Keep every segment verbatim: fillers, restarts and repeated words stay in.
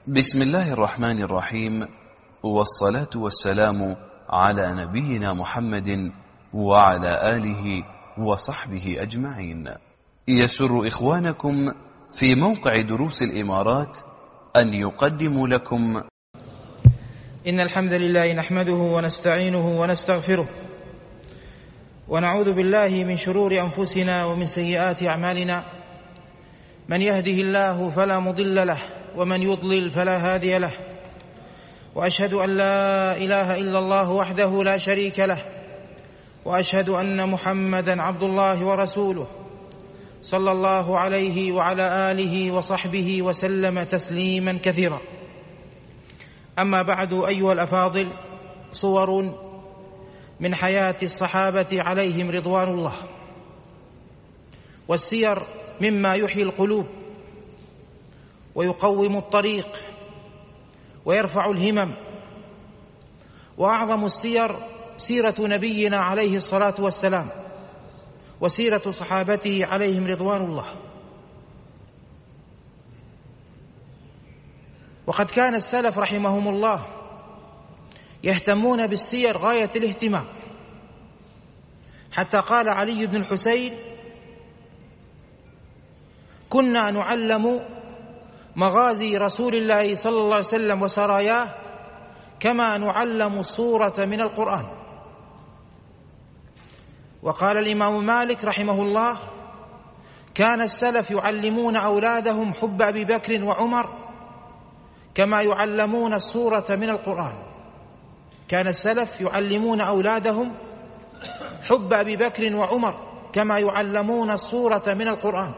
بسم الله الرحمن الرحيم، والصلاة والسلام على نبينا محمد وعلى آله وصحبه أجمعين. يسر إخوانكم في موقع دروس الإمارات أن يقدموا لكم إن الحمد لله نحمده ونستعينه ونستغفره ونعوذ بالله من شرور أنفسنا ومن سيئات أعمالنا. من يهده الله فلا مضل له ومن يضلل فلا هادي له، وأشهد أن لا إله إلا الله وحده لا شريك له، وأشهد أن محمدا عبد الله ورسوله صلى الله عليه وعلى آله وصحبه وسلم تسليما كثيرا. أما بعد، أيها الأفاضل، صور من حياة الصحابة عليهم رضوان الله، والسير مما يحيي القلوب ويقوم الطريق ويرفع الهمم. وأعظم السير سيرة نبينا عليه الصلاة والسلام وسيرة صحابته عليهم رضوان الله. وقد كان السلف رحمهم الله يهتمون بالسير غاية الاهتمام، حتى قال علي بن الحسين: كنا نعلم مغازي رسول الله صلى الله عليه وسلم وسراياه كما نعلم السورة من القرآن. وقال الإمام مالك رحمه الله: كان السلف يعلمون أولادهم حب أبي بكر وعمر كما يعلمون السورة من القرآن. كان السلف يعلمون أولادهم حب أبي بكر وعمر كما يعلمون السورة من القرآن.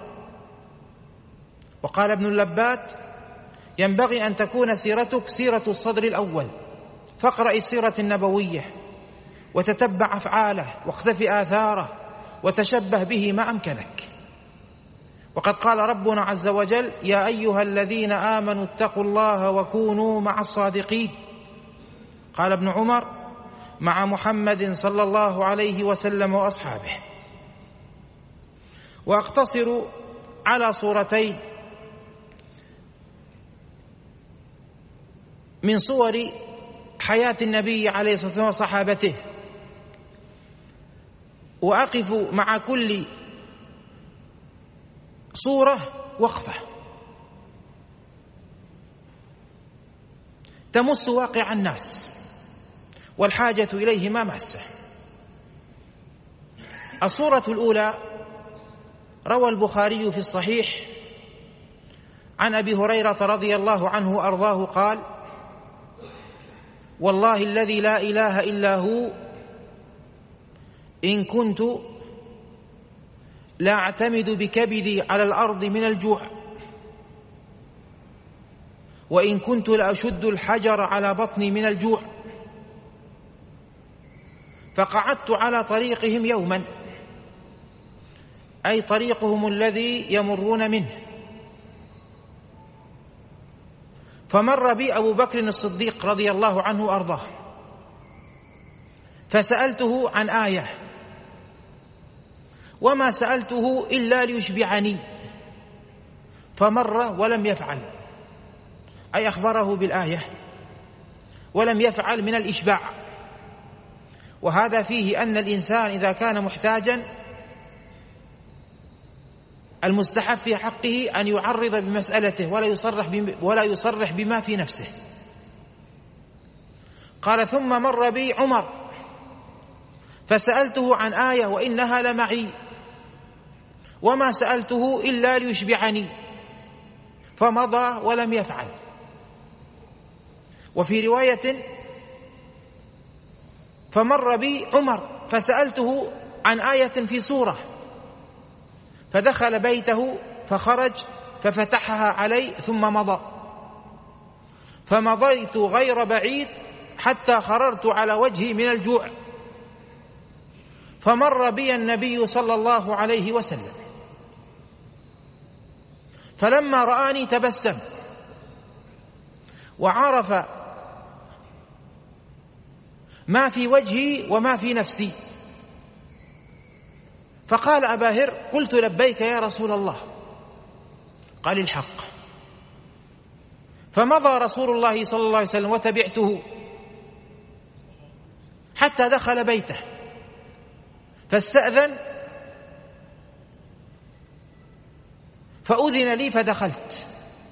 وقال ابن اللبات: ينبغي أن تكون سيرتك سيرة الصدر الأول، فاقرأ السيرة النبوية وتتبع أفعاله واقتف آثاره وتشبه به ما أمكنك. وقد قال ربنا عز وجل: يا أيها الذين آمنوا اتقوا الله وكونوا مع الصادقين. قال ابن عمر: مع محمد صلى الله عليه وسلم وأصحابه. وأقتصر على صورتين من صور حياة النبي عليه الصلاة والسلام وصحابته، وأقف مع كل صورة وقفة تمس واقع الناس والحاجة إليه ما مسه. الصورة الأولى روى البخاري في الصحيح عن أبي هريرة رضي الله عنه وأرضاه قال: والله الذي لا إله إلا هو إن كنت لا أعتمد بكبدي على الأرض من الجوع، وإن كنت لأشد الحجر على بطني من الجوع، فقعدت على طريقهم يوما، أي طريقهم الذي يمرون منه، فمر بي أبو بكر الصديق رضي الله عنه وأرضاه، فسألته عن آية، وما سألته إلا ليشبعني، فمر ولم يفعل، أي أخبره بالآية ولم يفعل من الإشباع. وهذا فيه أن الإنسان إذا كان محتاجا المستحب في حقه أن يعرض بمسألته ولا يصرح ولا يصرح بما في نفسه. قال: ثم مر بي عمر فسألته عن آية وإنها لمعي، وما سألته إلا ليشبعني، فمضى ولم يفعل. وفي رواية: فمر بي عمر فسألته عن آية في سورة، فدخل بيته فخرج ففتحها علي ثم مضى، فمضيت غير بعيد حتى خررت على وجهي من الجوع، فمر بي النبي صلى الله عليه وسلم، فلما رآني تبسم وعرف ما في وجهي وما في نفسي، فقال: أبا هر، قلت: لبيك يا رسول الله. قال: الحق. فمضى رسول الله صلى الله عليه وسلم وتبعته حتى دخل بيته، فاستأذن فأذن لي فدخلت،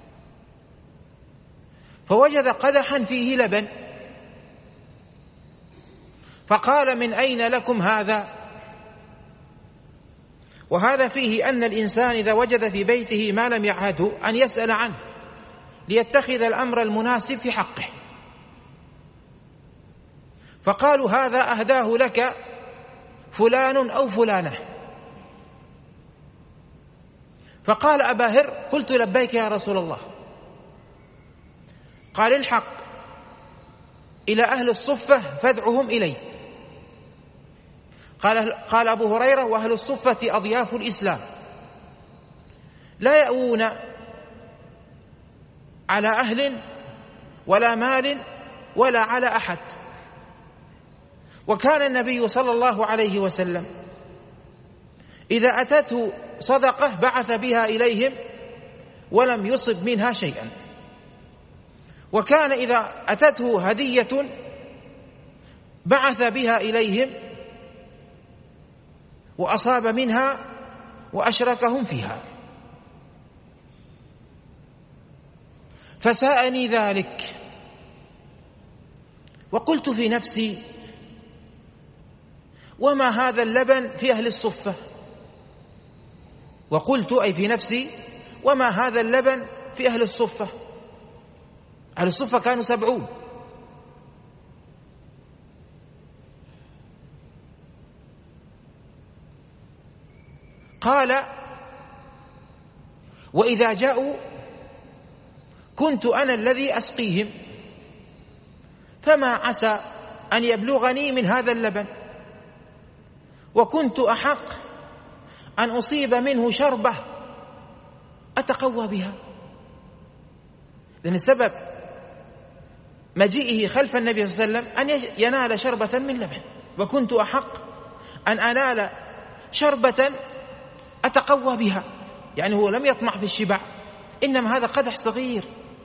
فوجد قدحا فيه لبن، فقال: من أين لكم هذا؟ وهذا فيه أن الإنسان إذا وجد في بيته ما لم يعهده أن يسأل عنه ليتخذ الأمر المناسب في حقه. فقالوا: هذا أهداه لك فلان أو فلانة. فقال أبا هر: قلت لبيك يا رسول الله. قال: الحق إلى أهل الصفة فادعهم إلي. قال, قال أبو هريرة: وأهل الصفة أضياف الإسلام لا يأوون على أهل ولا مال ولا على أحد. وكان النبي صلى الله عليه وسلم إذا أتته صدقة بعث بها إليهم ولم يصب منها شيئا، وكان إذا أتته هدية بعث بها إليهم وأصاب منها وأشركهم فيها. فساءني ذلك وقلت في نفسي: وما هذا اللبن في أهل الصفة؟ وقلت أي في نفسي: وما هذا اللبن في أهل الصفة؟ أهل الصفة كانوا سبعون. قال: وإذا جاءوا كنت أنا الذي أسقيهم، فما عسى أن يبلغني من هذا اللبن، وكنت أحق أن أصيب منه شربة أتقوى بها. لأن السبب مجيئه خلف النبي صلى الله عليه وسلم أن ينال شربة من لبن، وكنت أحق أن أنال شربة أتقوى بها. يعني هو لم يطمع في الشبع، إنما هذا قدح صغير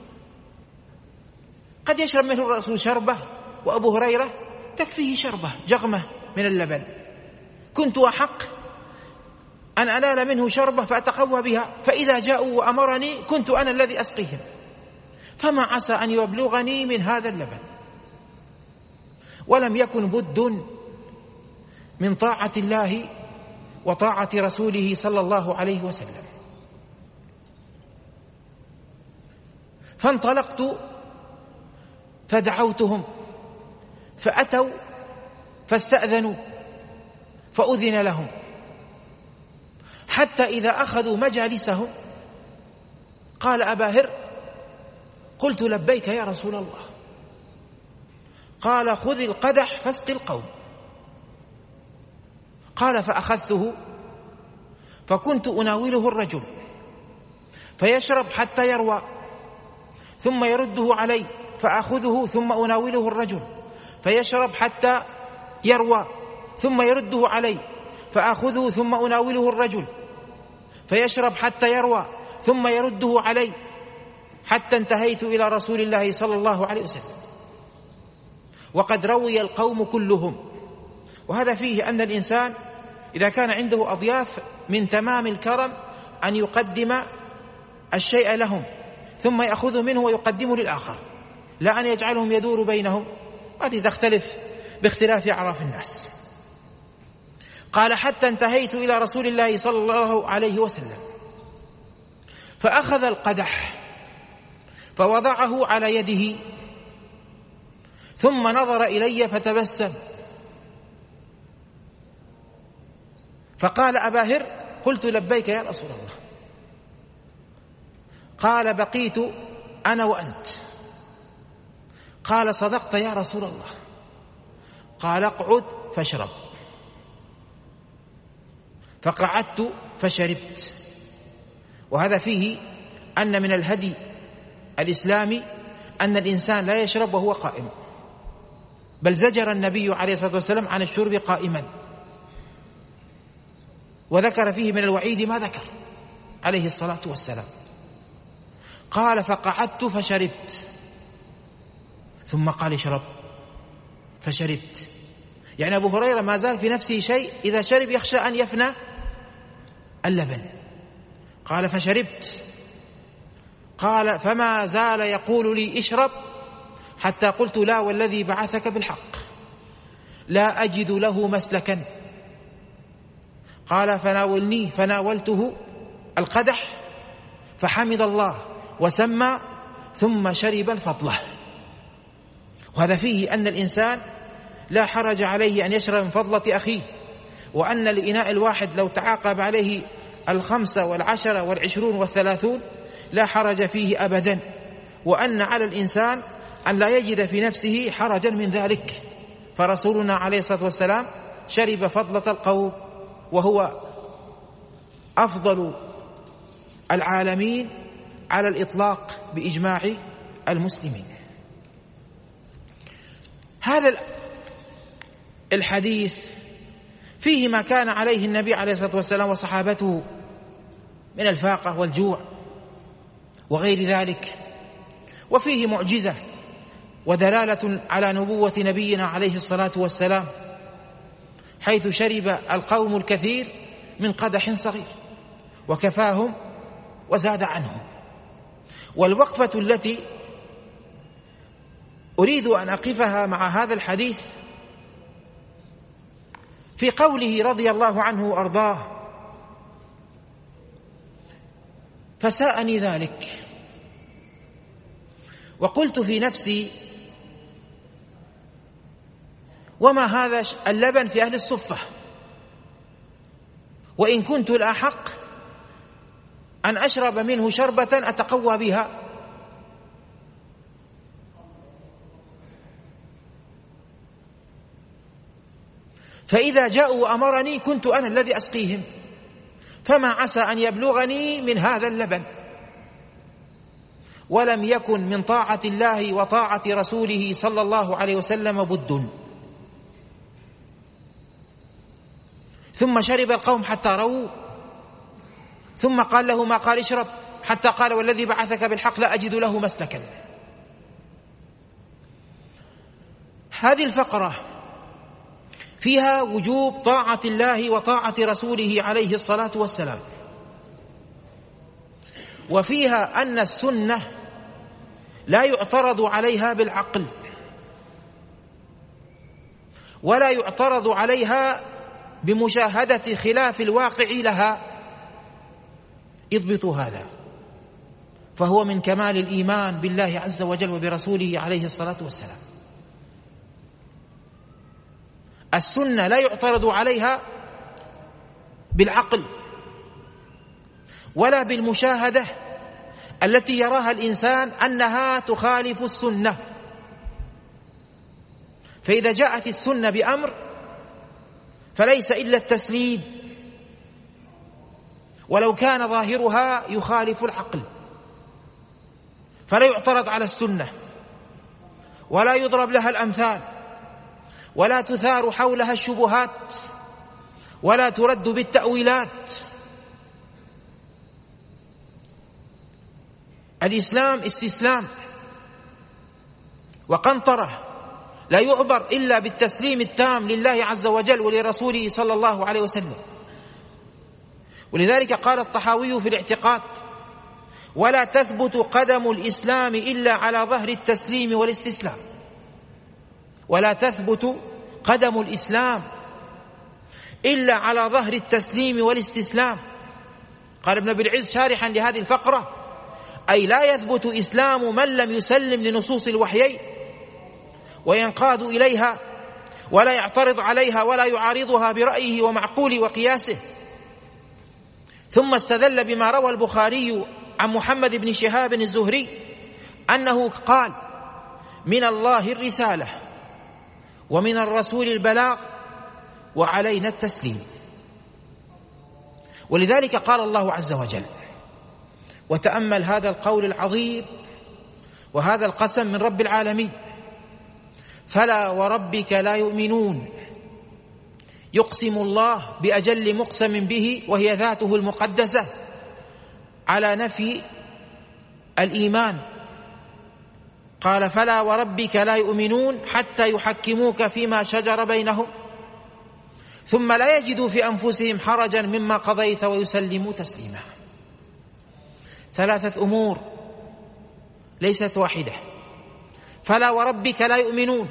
قد يشرب منه الرسول شربة، وأبو هريرة تكفيه شربة جغمة من اللبن. كنت أحق أن أنال منه شربة فأتقوى بها، فإذا جاءوا وأمرني كنت أنا الذي أسقيهم، فما عسى أن يبلغني من هذا اللبن. ولم يكن بد من طاعة الله وطاعة رسوله صلى الله عليه وسلم. فانطلقت فدعوتهم فأتوا فاستأذنوا فأذن لهم، حتى إذا أخذوا مجالسهم قال أبا هر: قلت لبيك يا رسول الله. قال: خذ القدح فاسق القوم. قال: فأخذته فكنت أناوله الرجل فيشرب حتى يروى، ثم يرده علي فأخذه ثم أناوله الرجل فيشرب حتى يروى، ثم يرده علي فأخذه ثم أناوله الرجل فيشرب حتى يروى، ثم يرده علي، حتى انتهيت إلى رسول الله صلى الله عليه وسلم وقد روي القوم كلهم. وهذا فيه أن الإنسان إذا كان عنده أضياف من تمام الكرم أن يقدم الشيء لهم ثم يأخذ منه ويقدمه للآخر، لا أن يجعلهم يدور بينهم، هذه تختلف باختلاف أعراف الناس. قال: حتى انتهيت إلى رسول الله صلى الله عليه وسلم فأخذ القدح فوضعه على يده، ثم نظر إلي فتبسم فقال: أبا هر، قلت لبيك يا رسول الله. قال: بقيت أنا وأنت. قال: صدقت يا رسول الله. قال: اقعد فاشرب. فقعدت فشربت. وهذا فيه أن من الهدي الإسلامي أن الإنسان لا يشرب وهو قائم، بل زجر النبي عليه الصلاة والسلام عن الشرب قائما، وذكر فيه من الوعيد ما ذكر عليه الصلاة والسلام. قال فقعدت فشربت، ثم قال اشرب فشربت. يعني أبو هريرة ما زال في نفسه شيء، إذا شرب يخشى أن يفنى اللبن. قال فشربت، قال فما زال يقول لي اشرب حتى قلت لا والذي بعثك بالحق لا أجد له مسلكا. قال فناولني فناولته القدح فحمد الله وسمى ثم شرب الفضلة. وهذا فيه أن الإنسان لا حرج عليه أن يشرب من فضلة أخيه، وأن الإناء الواحد لو تعاقب عليه الخمسة والعشرة والعشرون والثلاثون لا حرج فيه أبدا، وأن على الإنسان أن لا يجد في نفسه حرجا من ذلك. فرسولنا عليه الصلاة والسلام شرب فضلة القوم، وهو أفضل العالمين على الإطلاق بإجماع المسلمين. هذا الحديث فيه ما كان عليه النبي عليه الصلاة والسلام وصحابته من الفاقة والجوع وغير ذلك، وفيه معجزة ودلالة على نبوة نبينا عليه الصلاة والسلام، حيث شرب القوم الكثير من قدح صغير وكفاهم وزاد عنهم. والوقفة التي أريد أن أقفها مع هذا الحديث في قوله رضي الله عنه وأرضاه: فساءني ذلك وقلت في نفسي وما هذا اللبن في أهل الصفة، وإن كنت الأحق أن أشرب منه شربة أتقوى بها. فإذا جاءوا وأمرني كنت أنا الذي أسقيهم، فما عسى أن يبلغني من هذا اللبن. ولم يكن من طاعة الله وطاعة رسوله صلى الله عليه وسلم بد. ثم شرب القوم حتى رووا، ثم قال له ما قال اشرب حتى قال والذي بعثك بالحق لا أجد له مسلكا. هذه الفقرة فيها وجوب طاعة الله وطاعة رسوله عليه الصلاة والسلام، وفيها أن السنة لا يعترض عليها بالعقل ولا يعترض عليها بمشاهدة خلاف الواقع لها. اضبطوا هذا، فهو من كمال الإيمان بالله عز وجل وبرسوله عليه الصلاة والسلام. السنة لا يعترض عليها بالعقل ولا بالمشاهدة التي يراها الإنسان أنها تخالف السنة. فإذا جاءت السنة بأمر فليس إلا التسليم، ولو كان ظاهرها يخالف العقل، فلا يعترض على السنة ولا يضرب لها الأمثال ولا تثار حولها الشبهات ولا ترد بالتأويلات. الإسلام استسلام وقنطرة، لا يعبر إلا بالتسليم التام لله عز وجل ولرسوله صلى الله عليه وسلم. ولذلك قال الطحاوي في الاعتقاد: ولا تثبت قدم الإسلام إلا على ظهر التسليم والاستسلام. ولا تثبت قدم الإسلام إلا على ظهر التسليم والاستسلام. قال ابن أبي العز شارحا لهذه الفقرة: أي لا يثبت إسلام من لم يسلم لنصوص الوحيين وينقاد إليها ولا يعترض عليها ولا يعارضها برأيه ومعقول وقياسه. ثم استدل بما روى البخاري عن محمد بن شهاب الزهري أنه قال: من الله الرسالة ومن الرسول البلاغ وعلينا التسليم. ولذلك قال الله عز وجل، وتأمل هذا القول العظيم وهذا القسم من رب العالمين: فلا وربك لا يؤمنون. يقسم الله بأجل مقسم به وهي ذاته المقدسة على نفي الإيمان. قال فلا وربك لا يؤمنون حتى يحكموك فيما شجر بينهم ثم لا يجدوا في أنفسهم حرجا مما قضيت ويسلموا تسليما. ثلاثة أمور ليست واحدة. فلا وربك لا يؤمنون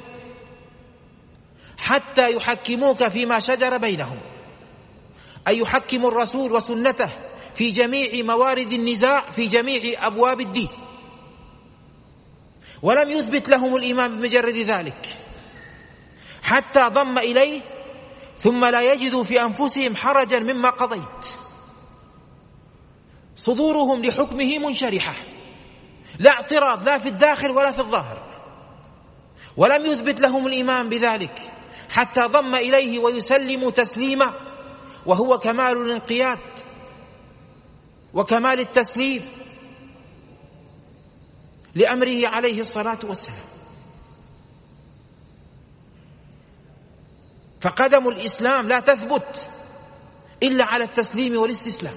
حتى يحكموك فيما شجر بينهم، أي يحكموا الرسول وسنته في جميع موارد النزاع في جميع أبواب الدين، ولم يثبت لهم الإيمان بمجرد ذلك حتى ضم إليه ثم لا يجدوا في أنفسهم حرجا مما قضيت. صدورهم لحكمه منشرحة، لا اعتراض لا في الداخل ولا في الظاهر، ولم يثبت لهم الإيمان بذلك حتى ضم إليه ويسلموا تسليما، وهو كمال الانقياد وكمال التسليم لأمره عليه الصلاة والسلام. فقدم الإسلام لا تثبت إلا على التسليم والاستسلام.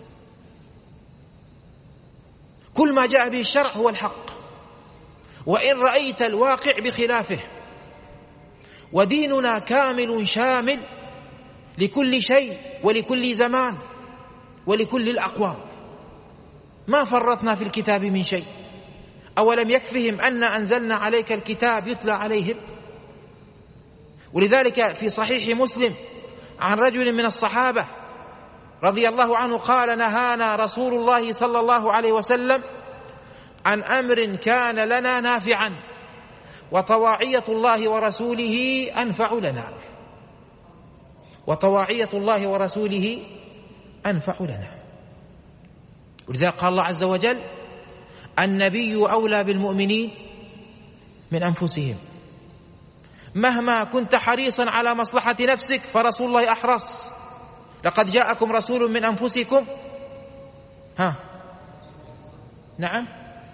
كل ما جاء به الشرع هو الحق، وإن رأيت الواقع بخلافه. وديننا كامل شامل لكل شيء ولكل زمان ولكل الأقوام، ما فرطنا في الكتاب من شيء. أولم يكفهم أن أنزلنا عليك الكتاب يتلى عليهم؟ ولذلك في صحيح مسلم عن رجل من الصحابة رضي الله عنه قال نهانا رسول الله صلى الله عليه وسلم عن أمر كان لنا نافعا وطواعية الله ورسوله أنفع لنا. وطواعية الله ورسوله أنفع لنا. ولذلك قال الله عز وجل النبي أولى بالمؤمنين من أنفسهم. مهما كنت حريصا على مصلحة نفسك فرسول الله أحرص. لقد جاءكم رسول من أنفسكم ها نعم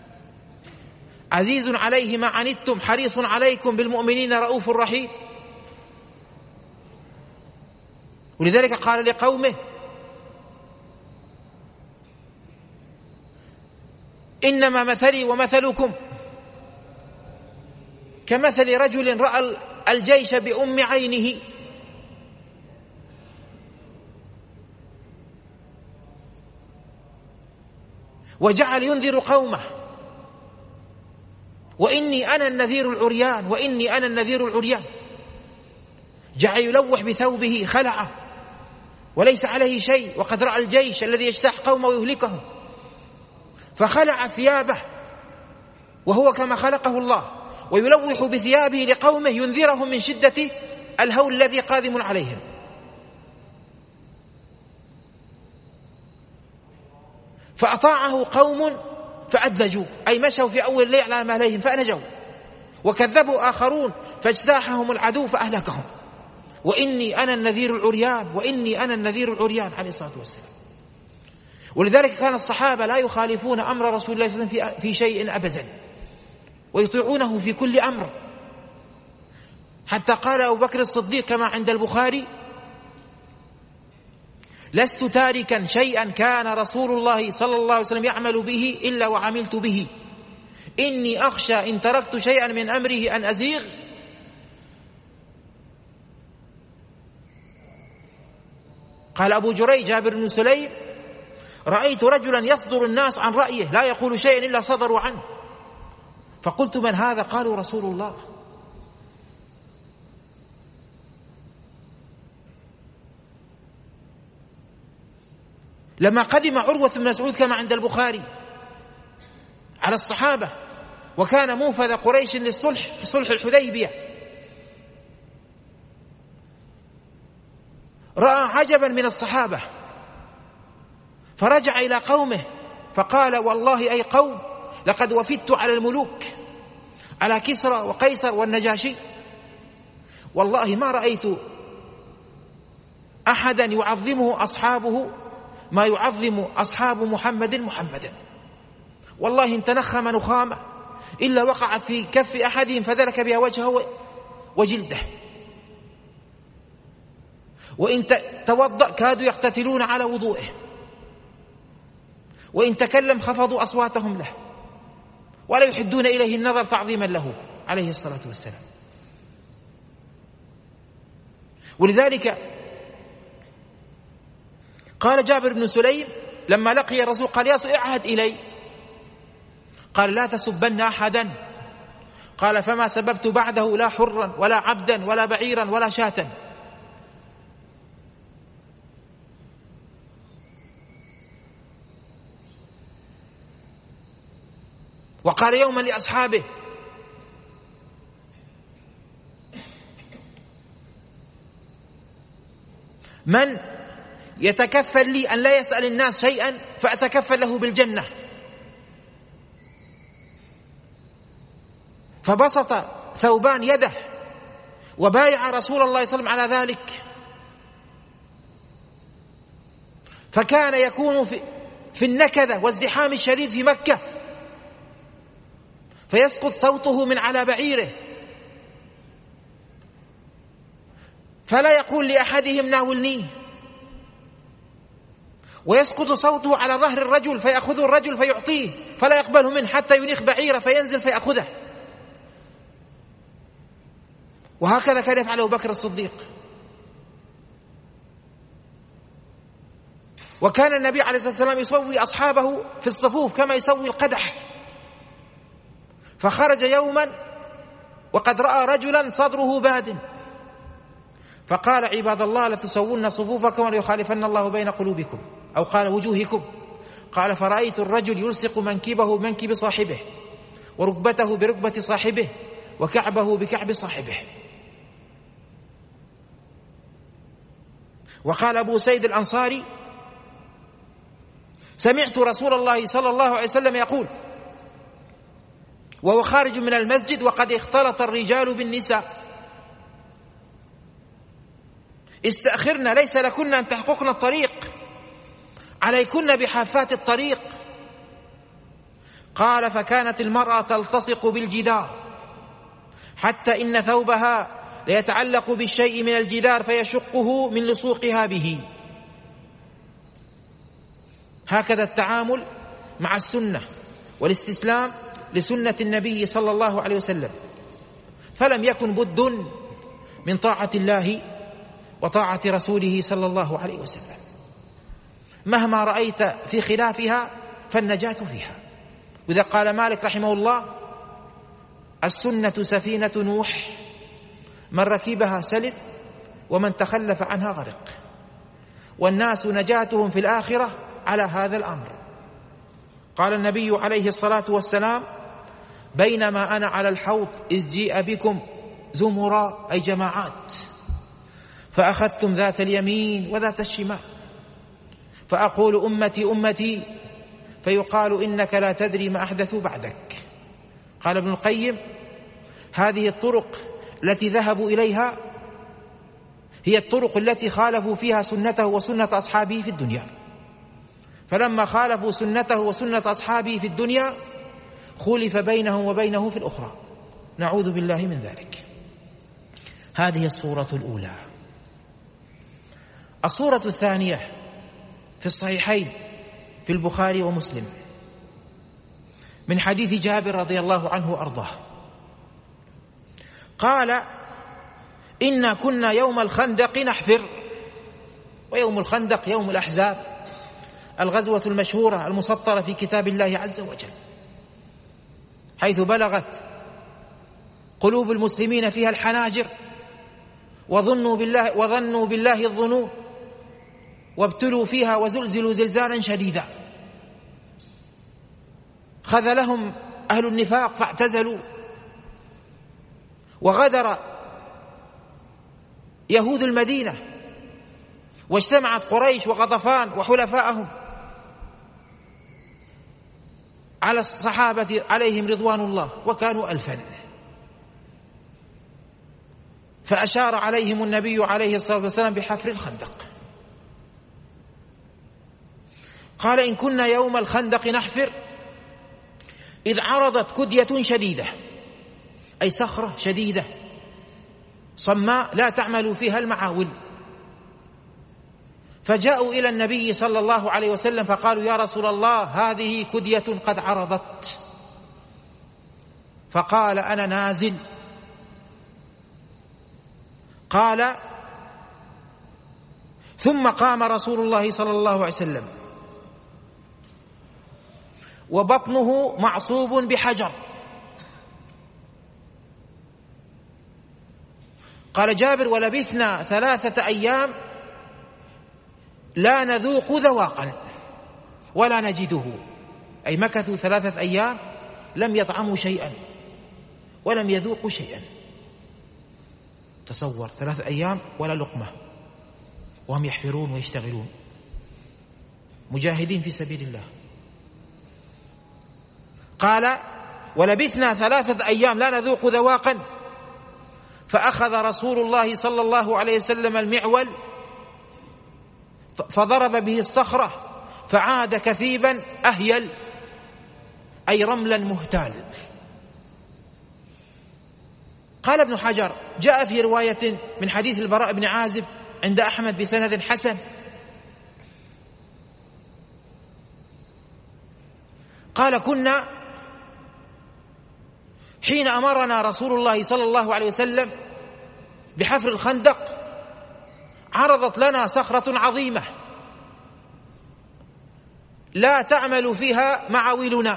عزيز عليه ما عنتم حريص عليكم بالمؤمنين رؤوف رحيم. ولذلك قال لقومه إنما مثلي ومثلكم كمثل رجل رأى الجيش بأم عينه وجعل ينذر قومه وإني أنا النذير العريان وإني أنا النذير العريان. جعل يلوح بثوبه خلعه وليس عليه شيء وقد رأى الجيش الذي يجتاح قومه ويهلكهم، فخلع ثيابه وهو كما خلقه الله ويلوح بثيابه لقومه ينذرهم من شدة الهول الذي قادم عليهم. فأطاعه قوم فأدلجوا أي مشوا في أول الليل على مهلهم فأنجوا، وكذبوا آخرون فاجتاحهم العدو فأهلكهم. وإني أنا النذير العريان وإني أنا النذير العريان عليه الصلاة والسلام. ولذلك كان الصحابة لا يخالفون أمر رسول الله صلى الله عليه وسلم في شيء أبدا ويطيعونه في كل أمر، حتى قال أبو بكر الصديق كما عند البخاري لست تاركا شيئا كان رسول الله صلى الله عليه وسلم يعمل به إلا وعملت به، إني أخشى إن تركت شيئا من أمره أن أزيغ. قال أبو جريج جابر بن سليم رأيت رجلا يصدر الناس عن رأيه لا يقول شيئا إلا صدروا عنه، فقلت من هذا؟ قالوا رسول الله. لما قدم عروة بن مسعود كما عند البخاري على الصحابة وكان موفد قريش للصلح في صلح الحديبية، رأى عجبا من الصحابة فرجع إلى قومه فقال والله أي قوم لقد وفدت على الملوك على كسرى وقيصر والنجاشي، والله ما رأيت أحدا يعظمه أصحابه ما يعظم أصحاب محمد محمدا، والله إن تنخم نخامة إلا وقعت في كف أحدهم فذلك بها وجهه وجلده، وإن توضأ كادوا يقتتلون على وضوئه، وإن تكلم خفضوا أصواتهم له. ولا يحدون إليه النظر تعظيما له عليه الصلاة والسلام. ولذلك قال جابر بن سليم لما لقي الرسول قال: يا رسول اعهد إلي. قال: لا تسبن أحدا. قال: فما سببت بعده لا حرا ولا عبدا ولا بعيرا ولا شاة. وقال يوما لأصحابه: من يتكفل لي أن لا يسأل الناس شيئا فأتكفل له بالجنة. فبسط ثوبان يده وبايع رسول الله صلى الله عليه وسلم على ذلك. فكان يكون في, في النكدة والزحام الشديد في مكة فيسقط صوته من على بعيره فلا يقول لأحدهم ناولني، ويسقط صوته على ظهر الرجل فيأخذ الرجل فيعطيه فلا يقبله منه حتى ينيخ بعيره فينزل فيأخذه. وهكذا كان يفعل أبو بكر الصديق. وكان النبي عليه الصلاة والسلام يسوي أصحابه في الصفوف كما يسوي القدح. فخرج يوما وقد رأى رجلا صدره باد فقال: عباد الله لتسوون صفوفكم وليخالفن الله بين قلوبكم، أو قال وجوهكم. قال: فرأيت الرجل يلصق منكبه بمنكب صاحبه وركبته بركبة صاحبه وكعبه بكعب صاحبه. وقال أبو سيد الأنصاري: سمعت رسول الله صلى الله عليه وسلم يقول وهو خارج من المسجد وقد اختلط الرجال بالنساء: استأخرنا، ليس لكن أن تحققن الطريق، عليكن بحافات الطريق. قال: فكانت المرأة تلتصق بالجدار حتى إن ثوبها ليتعلق بالشيء من الجدار فيشقه من لصوقها به. هكذا التعامل مع السنة والاستسلام لسنة النبي صلى الله عليه وسلم. فلم يكن بد من طاعة الله وطاعة رسوله صلى الله عليه وسلم، مهما رأيت في خلافها فالنجاة فيها. وإذا قال مالك رحمه الله: السنة سفينة نوح، من ركبها سلم ومن تخلف عنها غرق، والناس نجاتهم في الآخرة على هذا الأمر. قال النبي عليه الصلاة والسلام: بينما أنا على الحوض إذ جيء بكم زمرا، أي جماعات، فأخذتم ذات اليمين وذات الشمال، فأقول أمتي أمتي، فيقال إنك لا تدري ما أحدثوا بعدك. قال ابن القيم: هذه الطرق التي ذهبوا إليها هي الطرق التي خالفوا فيها سنته وسنة أصحابه في الدنيا، فلما خالفوا سنته وسنة أصحابه في الدنيا خلف بينهم وبينه في الأخرى، نعوذ بالله من ذلك. هذه الصورة الأولى. الصورة الثانية في الصحيحين في البخاري ومسلم من حديث جابر رضي الله عنه وأرضاه قال: إنا كنا يوم الخندق نحفر. ويوم الخندق يوم الأحزاب، الغزوة المشهورة المسطرة في كتاب الله عز وجل، حيث بلغت قلوب المسلمين فيها الحناجر وظنوا بالله, وظنوا بالله الظنون، وابتلوا فيها وزلزلوا زلزالا شديدا. خذلهم أهل النفاق فاعتزلوا، وغدر يهود المدينة، واجتمعت قريش وغطفان وحلفاءهم على الصحابة عليهم رضوان الله، وكانوا ألفا. فأشار عليهم النبي عليه الصلاة والسلام بحفر الخندق. قال: إن كنا يوم الخندق نحفر إذ عرضت كدية شديدة، أي صخرة شديدة صماء لا تعمل فيها المعاول، فجاءوا إلى النبي صلى الله عليه وسلم فقالوا: يا رسول الله، هذه كدية قد عرضت. فقال أنا نازل. قال ثم قام رسول الله صلى الله عليه وسلم وبطنه معصوب بحجر. قال جابر ولبثنا ثلاثة أيام لا نذوق ذواقا ولا نجده، أي مكثوا ثلاثة أيام لم يطعموا شيئا ولم يذوقوا شيئا. تصور ثلاثة أيام ولا لقمة وهم يحفرون ويشتغلون مجاهدين في سبيل الله. قال ولبثنا ثلاثة أيام لا نذوق ذواقا، فأخذ رسول الله صلى الله عليه وسلم المعول فضرب به الصخرة فعاد كثيبا أهيل، أي رملا مهتال. قال ابن حجر جاء في رواية من حديث البراء بن عازب عند أحمد بسند حسن قال كنا حين أمرنا رسول الله صلى الله عليه وسلم بحفر الخندق عرضت لنا صخرة عظيمة لا تعمل فيها معاولنا،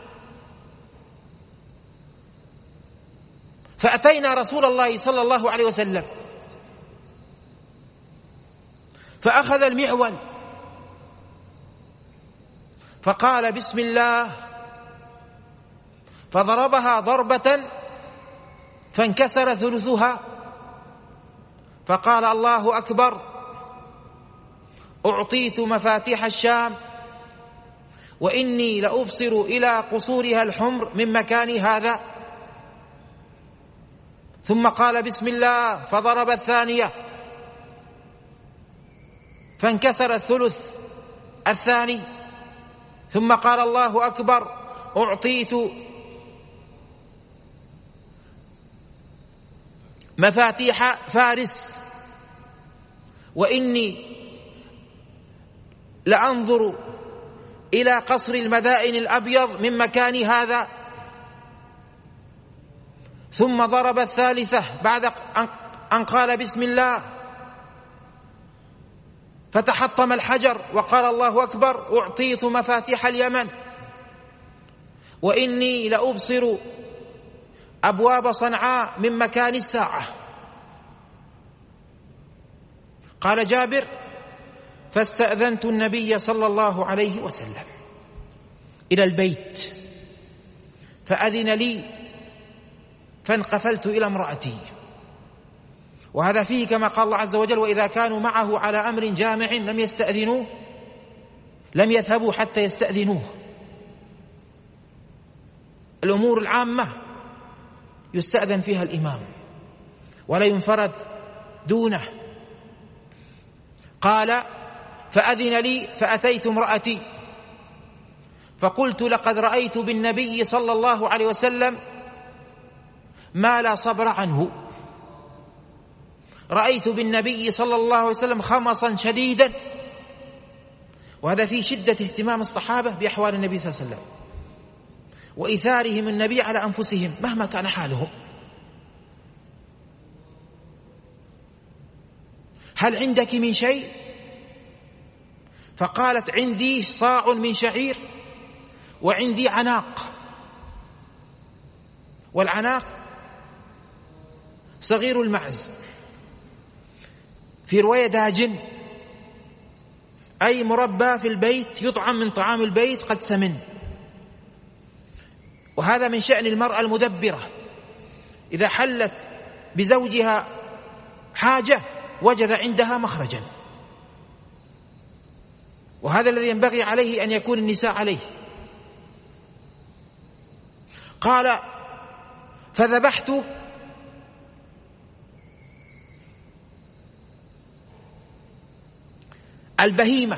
فأتينا رسول الله صلى الله عليه وسلم فأخذ المعول فقال بسم الله فضربها ضربة فانكسر ثلثها، فقال الله أكبر أعطيت مفاتيح الشام وإني لأبصر إلى قصورها الحمر من مكان هذا. ثم قال بسم الله فضرب الثانية فانكسر الثلث الثاني، ثم قال الله أكبر أعطيت مفاتيح فارس وإني لأنظر إلى قصر المدائن الأبيض من مكان هذا. ثم ضرب الثالثة بعد أن قال بسم الله فتحطم الحجر وقال الله أكبر أعطيت مفاتيح اليمن وإني لأبصر أبواب صنعاء من مكان الساعة. قال جابر فاستأذنت النبي صلى الله عليه وسلم إلى البيت فأذن لي فانقفلت إلى امرأتي. وهذا فيه كما قال الله عز وجل وإذا كانوا معه على أمر جامع لم يستأذنوه لم يذهبوا حتى يستأذنوه. الأمور العامة يستأذن فيها الإمام ولا ينفرد دونه. قال فأذن لي فأتيت امرأتي فقلت لقد رأيت بالنبي صلى الله عليه وسلم ما لا صبر عنه، رأيت بالنبي صلى الله عليه وسلم خمصا شديدا. وهذا في شدة اهتمام الصحابة بأحوال النبي صلى الله عليه وسلم وإيثارهم النبي على أنفسهم مهما كان حالهم. هل عندك من شيء؟ فقالت عندي صاع من شعير وعندي عناق. والعناق صغير المعز، في رواية داجن، أي مربى في البيت يطعم من طعام البيت قد سمن. وهذا من شأن المرأة المدبرة، إذا حلت بزوجها حاجة وجد عندها مخرجا، وهذا الذي ينبغي عليه أن يكون النساء عليه. قال فذبحت البهيمة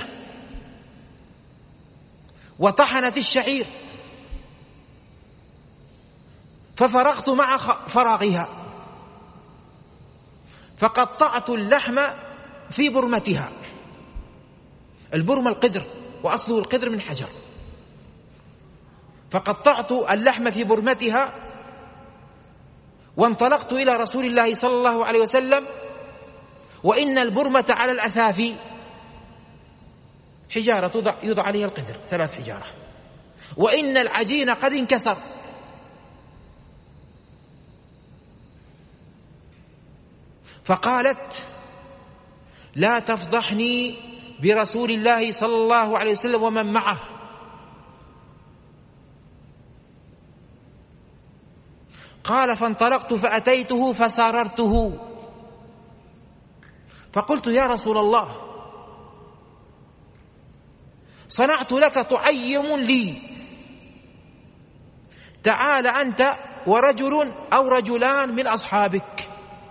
وطحنت الشعير ففرغت مع فراغها فقطعت اللحم في برمتها. البرمة القدر وأصله القدر من حجر، فقطعت اللحم في برمتها وانطلقت إلى رسول الله صلى الله عليه وسلم وإن البرمة على الأثافي حجارة توضع يوضع عليها القدر ثلاث حجارة، وإن العجين قد انكسر. فقالت: لا تفضحني برسول الله صلى الله عليه وسلم ومن معه. قال: فانطلقت فأتيته فساررته فقلت: يا رسول الله، صنعت لك طعيم لي، تعال أنت ورجل أو رجلان من أصحابك.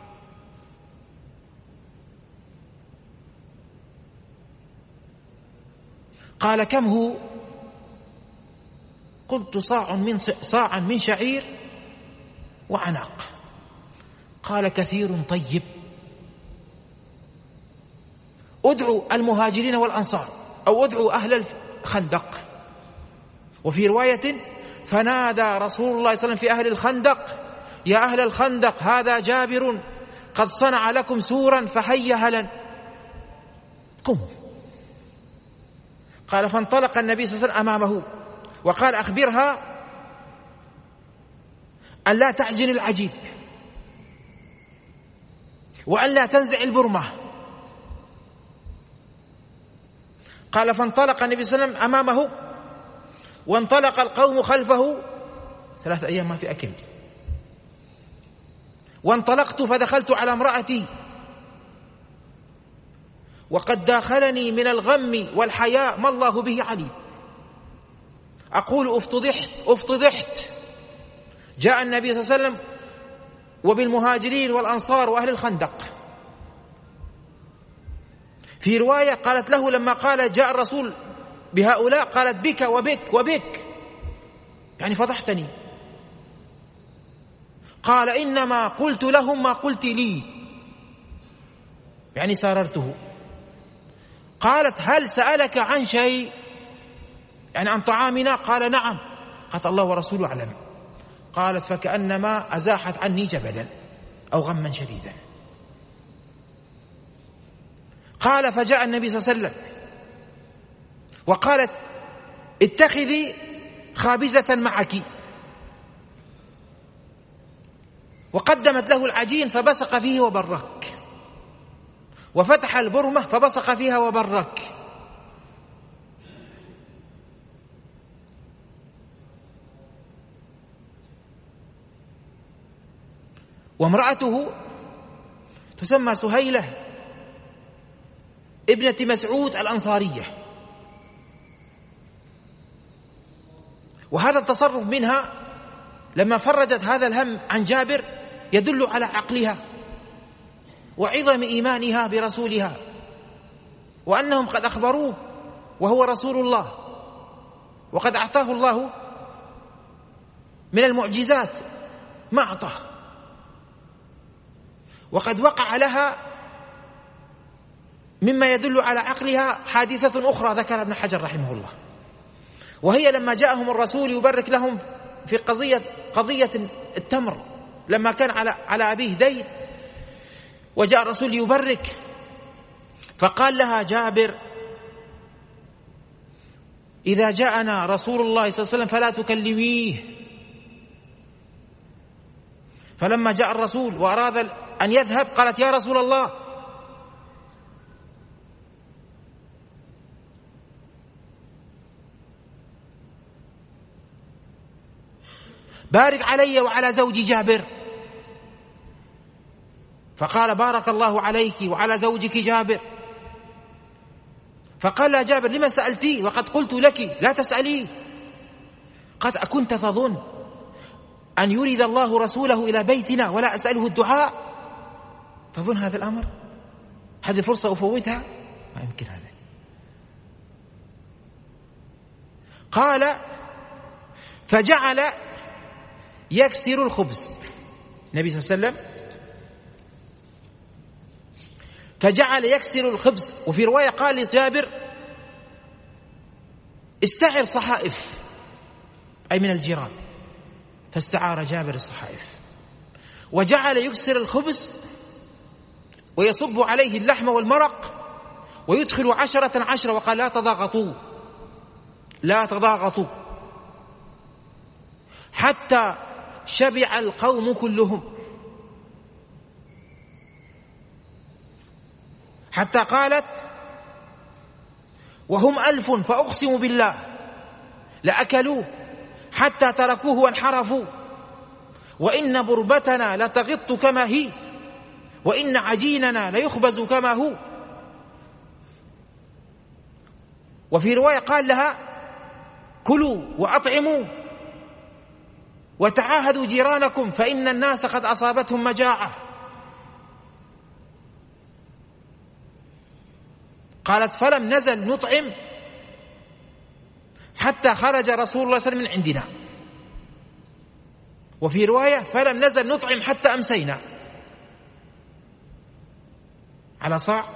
قال: كم هو؟ قلت: صاع من صاعا من شعير وعناق. قال: كثير طيب. ادعوا المهاجرين والأنصار أو ادعوا أهل الخندق. وفي رواية: فنادى رسول الله صلى الله عليه وسلم في أهل الخندق: يا أهل الخندق، هذا جابر قد صنع لكم سورا فهيا هلا، قموا. قال: فانطلق النبي صلى الله عليه وسلم أمامه وقال: أخبرها أن لا تعجن العجين وأن لا تنزع البرمة. قال: فانطلق النبي صلى الله عليه وسلم أمامه وانطلق القوم خلفه ثلاث أيام ما في أكل. وانطلقت فدخلت على امرأتي وقد داخلني من الغم والحياء ما الله به عليم. أقول: افتضحت افتضحت. جاء النبي صلى الله عليه وسلم وبالمهاجرين والأنصار وأهل الخندق. في رواية قالت له لما قال جاء الرسول بهؤلاء، قالت: بك وبك وبك، يعني فضحتني. قال: إنما قلت لهم ما قلت لي، يعني ساررته. قالت: هل سألك عن شيء، يعني عن طعامنا؟ قال: نعم. قالت: الله ورسوله أعلم. قالت: فكأنما أزاحت عني جبلا أو غما شديدا. قال: فجاء النبي صلى الله عليه وسلم وقالت: اتخذي خابزة معك، وقدمت له العجين فبصق فيه وبرك، وفتح البرمة فبصق فيها وبرك. وامرأته تسمى سهيلة ابنة مسعود الأنصارية. وهذا التصرف منها لما فرجت هذا الهم عن جابر يدل على عقلها وعظم إيمانها برسولها، وأنهم قد أخبروه وهو رسول الله، وقد أعطاه الله من المعجزات ما أعطاه. وقد وقع لها مما يدل على عقلها حادثة أخرى ذكر ابن حجر رحمه الله، وهي لما جاءهم الرسول يبرك لهم في قضية قضية التمر، لما كان على على أبيه دين وجاء الرسول يبرك، فقال لها جابر: إذا جاءنا رسول الله صلى الله عليه وسلم فلا تكلميه. فلما جاء الرسول وأراد أن يذهب قالت: يا رسول الله، بارك علي وعلى زوجي جابر. فقال: بارك الله عليك وعلى زوجك جابر. فقال لها جابر: لما سألتي وقد قلت لك لا تسألي؟ قد أكنت تظن أن يريد الله رسوله إلى بيتنا ولا أسأله الدعاء؟ تظن هذا الأمر؟ هذه فرصة أفوتها؟ ما يمكن هذا. قال: فجعل يكسر الخبز. النبي صلى الله عليه وسلم فجعل يكسر الخبز. وفي رواية قال لجابر: استعر صحائف، أي من الجيران. فاستعار جابر الصحائف. وجعل يكسر الخبز ويصب عليه اللحم والمرق ويدخل عشرة عشرة، وقال لا تضاغطوا لا تضاغطوا، حتى شبع القوم كلهم، حتى قالت وهم ألف فأقسم بالله لأكلوه حتى تركوه وانحرفوا، وإن بربتنا لتغط كما هي، وإن عجيننا ليخبز كما هو. وفي رواية قال لها كلوا وأطعموا وتعاهدوا جيرانكم فإن الناس قد أصابتهم مجاعة. قالت فلم نزل نطعم حتى خرج رسول الله صلى الله عليه وسلم من عندنا، وفي رواية فلم نزل نطعم حتى أمسينا على صاع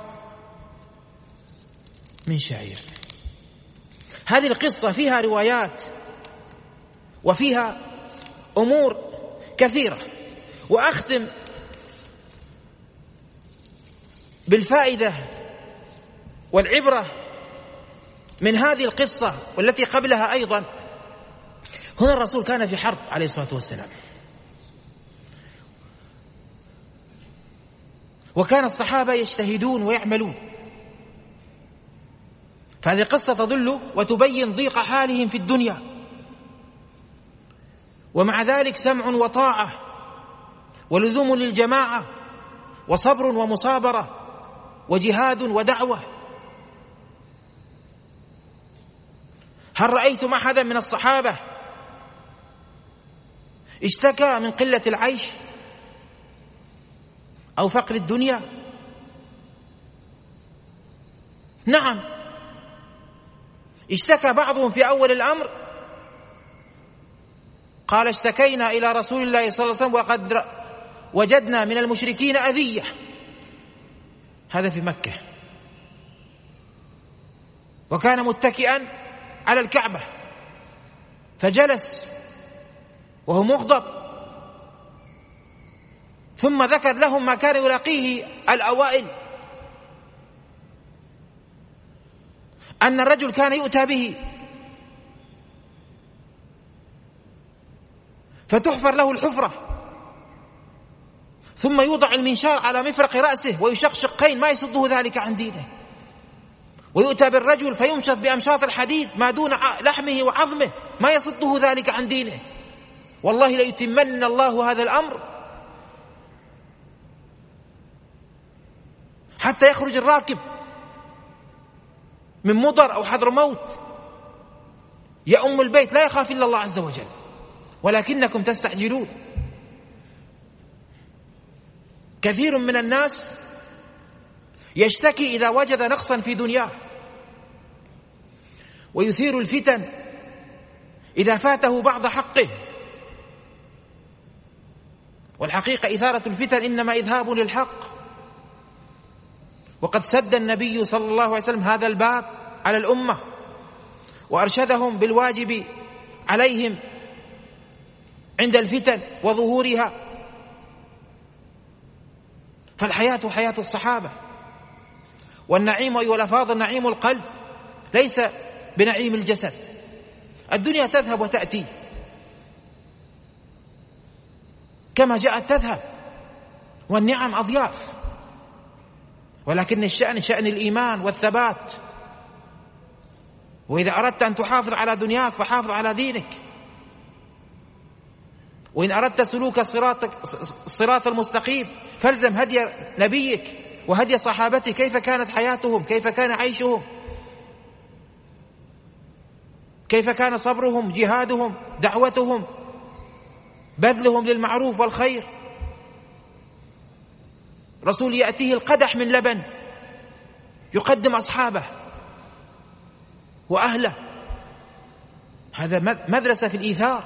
من شعير. هذه القصة فيها روايات وفيها أمور كثيرة، وأختم بالفائدة والعبرة من هذه القصة والتي قبلها أيضا. هنا الرسول كان في حرب عليه الصلاة والسلام، وكان الصحابة يجتهدون ويعملون، فهذه القصة تدل وتبين ضيق حالهم في الدنيا، ومع ذلك سمع وطاعة ولزوم للجماعة وصبر ومصابرة وجهاد ودعوة. هل رأيتم أحدا من الصحابة اشتكى من قلة العيش أو فقر الدنيا؟ نعم، اشتكى بعضهم في أول الأمر، قال اشتكينا إلى رسول الله صلى الله عليه وسلم وقد وجدنا من المشركين أذية. هذا في مكة، وكان متكئا على الكعبة فجلس وهو مغضب، ثم ذكر لهم ما كان يلاقيه الأوائل، أن الرجل كان يؤتى به فتحفر له الحفرة، ثم يوضع المنشار على مفرق رأسه ويشق شقين ما يصده ذلك عن دينه، ويؤتى بالرجل فيمشط بأمشاط الحديد ما دون لحمه وعظمه ما يصده ذلك عن دينه. والله ليتمن الله هذا الأمر حتى يخرج الراكب من مضر أو حضرموت يأم البيت لا يخاف إلا الله عز وجل، ولكنكم تستعجلون. كثير من الناس يشتكي إذا وجد نقصا في دنياه، ويثير الفتن إذا فاته بعض حقه، والحقيقة إثارة الفتن إنما إذهاب للحق، وقد سد النبي صلى الله عليه وسلم هذا الباب على الأمة وأرشدهم بالواجب عليهم عند الفتن وظهورها. فالحياة حياة الصحابة، والنعيم والألفاظ نعيم القلب ليس بنعيم الجسد. الدنيا تذهب وتأتي كما جاءت تذهب، والنعم أضياف، ولكن الشأن شأن الإيمان والثبات. وإذا أردت أن تحافظ على دنياك فحافظ على دينك، وإن أردت سلوك الصراط المستقيم فالزم هدي نبيك وهدي صحابته، كيف كانت حياتهم، كيف كان عيشهم، كيف كان صبرهم، جهادهم، دعوتهم، بذلهم للمعروف والخير. رسول يأتيه القدح من لبن يقدم أصحابه وأهله، هذا مدرسة في الإيثار.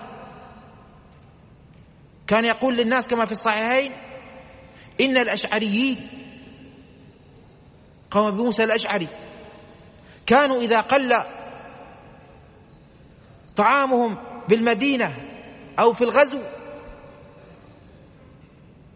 كان يقول للناس كما في الصحيحين إن الأشعريين قوم بموسى الأشعري كانوا إذا قل طعامهم بالمدينة أو في الغزو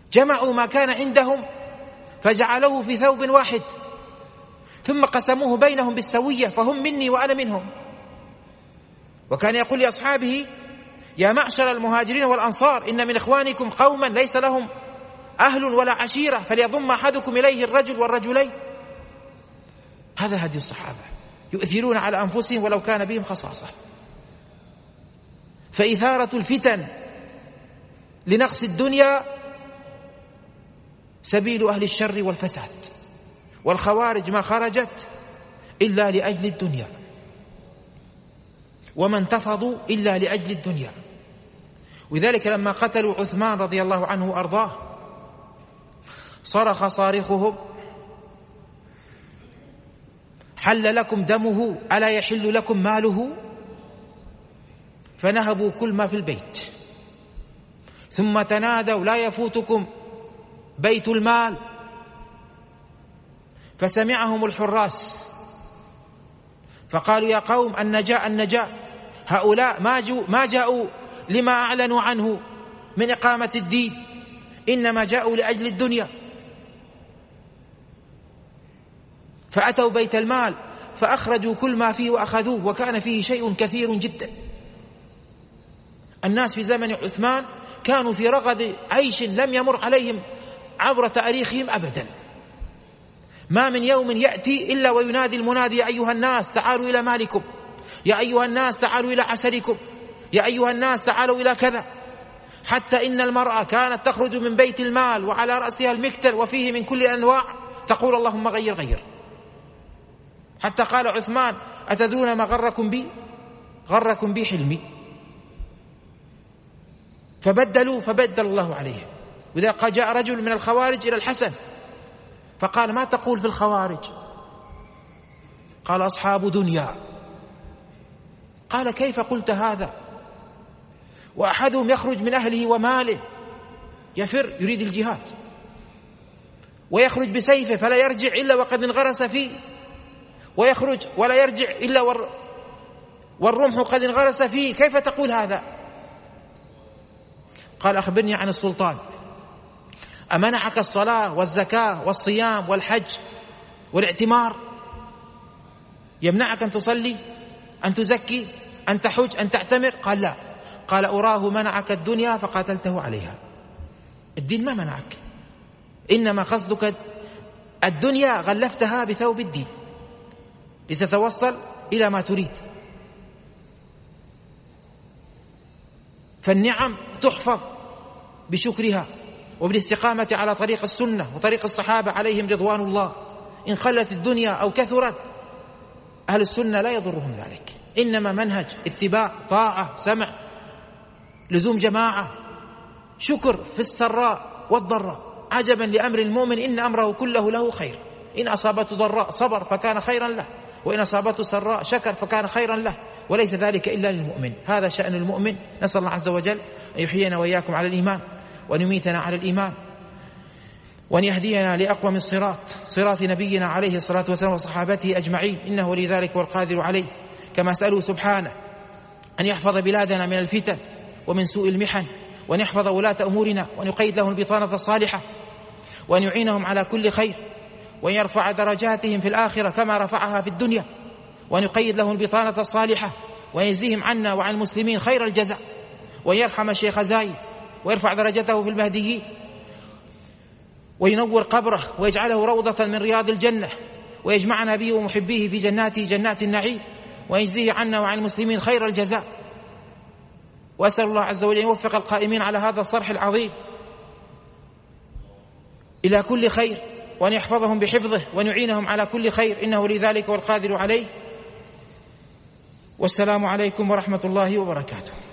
جمعوا ما كان عندهم فجعلوه في ثوب واحد ثم قسموه بينهم بالسوية، فهم مني وأنا منهم. وكان يقول لأصحابه: يا معشر المهاجرين والأنصار، إن من إخوانكم قوما ليس لهم أهل ولا عشيرة، فليضم أحدكم إليه الرجل والرجلين. هذا هدي الصحابة، يؤثرون على أنفسهم ولو كان بهم خصاصة. فإثارة الفتن لنقص الدنيا سبيل أهل الشر والفساد، والخوارج ما خرجت إلا لأجل الدنيا، وما انتفضوا إلا لأجل الدنيا. وذلك لما قتلوا عثمان رضي الله عنه وأرضاه صرخ صارخهم: حل لكم دمه ألا يحل لكم ماله؟ فنهبوا كل ما في البيت، ثم تنادوا: لا يفوتكم بيت المال. فسمعهم الحراس فقالوا: يا قوم النجاة النجاة، هؤلاء ما, ما جاءوا لما أعلنوا عنه من إقامة الدين، إنما جاءوا لأجل الدنيا. فأتوا بيت المال فأخرجوا كل ما فيه وأخذوه، وكان فيه شيء كثير جدا. الناس في زمن عثمان كانوا في رغد عيش لم يمر عليهم عبر تاريخهم أبدا. ما من يوم يأتي إلا وينادي المنادي: يا أيها الناس تعالوا إلى مالكم، يا أيها الناس تعالوا إلى عسلكم، يا أيها الناس تعالوا إلى كذا. حتى إن المرأة كانت تخرج من بيت المال وعلى رأسها المكتل وفيه من كل أنواع تقول: اللهم غير غير. حتى قال عثمان: أتدرون ما غركم بي؟ غركم بي حلمي. فبدلوا فبدل الله عليهم. وإذا جاء رجل من الخوارج إلى الحسن فقال: ما تقول في الخوارج؟ قال: أصحاب دنيا. قال: كيف قلت هذا؟ وأحدهم يخرج من أهله وماله يفر يريد الجهاد، ويخرج بسيفه فلا يرجع إلا وقد انغرس فيه، ويخرج ولا يرجع إلا والرمح قد انغرس فيه، كيف تقول هذا؟ قال: أخبرني عن السلطان، أمنعك الصلاة والزكاة والصيام والحج والاعتمار؟ يمنعك أن تصلي، أن تزكي، أن تحج، أن تعتمر؟ قال: لا. قال: أراه منعك الدنيا فقاتلته عليها. الدين ما منعك، إنما قصدك الدنيا غلفتها بثوب الدين لتتوصل إلى ما تريد. فالنعم تحفظ بشكرها وبالاستقامة على طريق السنة وطريق الصحابة عليهم رضوان الله. إن قلت الدنيا أو كثرت أهل السنة لا يضرهم ذلك، إنما منهج اتباع، طاعة، سمع، لزوم جماعة، شكر في السراء والضراء. عجبا لأمر المؤمن إن أمره كله له خير، إن أصابته ضراء صبر فكان خيرا له، وإن أصابته سراء شكر فكان خيرا له، وليس ذلك إلا للمؤمن. هذا شأن المؤمن. نسأل الله عز وجل أن يحيينا وإياكم على الإيمان، وأن يميتنا على الإيمان، وأن يهدينا لأقوم الصراط، صراط نبينا عليه الصلاة والسلام وصحابته أجمعين، إنه ولذلك والقادر عليه. كما أسأله سبحانه أن يحفظ بلادنا من الفتن ومن سوء المحن، وأن يحفظ ولاة أمورنا، وأن يقيد لهم البطانة الصالحة، وأن يعينهم على كل خير، وأن يرفع درجاتهم في الآخرة كما رفعها في الدنيا، وأن يقيد لهم البطانة الصالحة، ويجزيهم عنا وعن المسلمين خير الجزاء، وأن يرحم الشيخ زايد ويرفع درجته في المهديين، وينور قبره ويجعله روضة من رياض الجنة، ويجمعنا به ومحبيه في جناته جنات النعيم، ويجزيه عنا وعن المسلمين خير الجزاء. وأسأل الله عز وجل أن يوفق القائمين على هذا الصرح العظيم إلى كل خير، وأن يحفظهم بحفظه، وأن يعينهم على كل خير، إنه لذلك والقادر عليه. والسلام عليكم ورحمة الله وبركاته.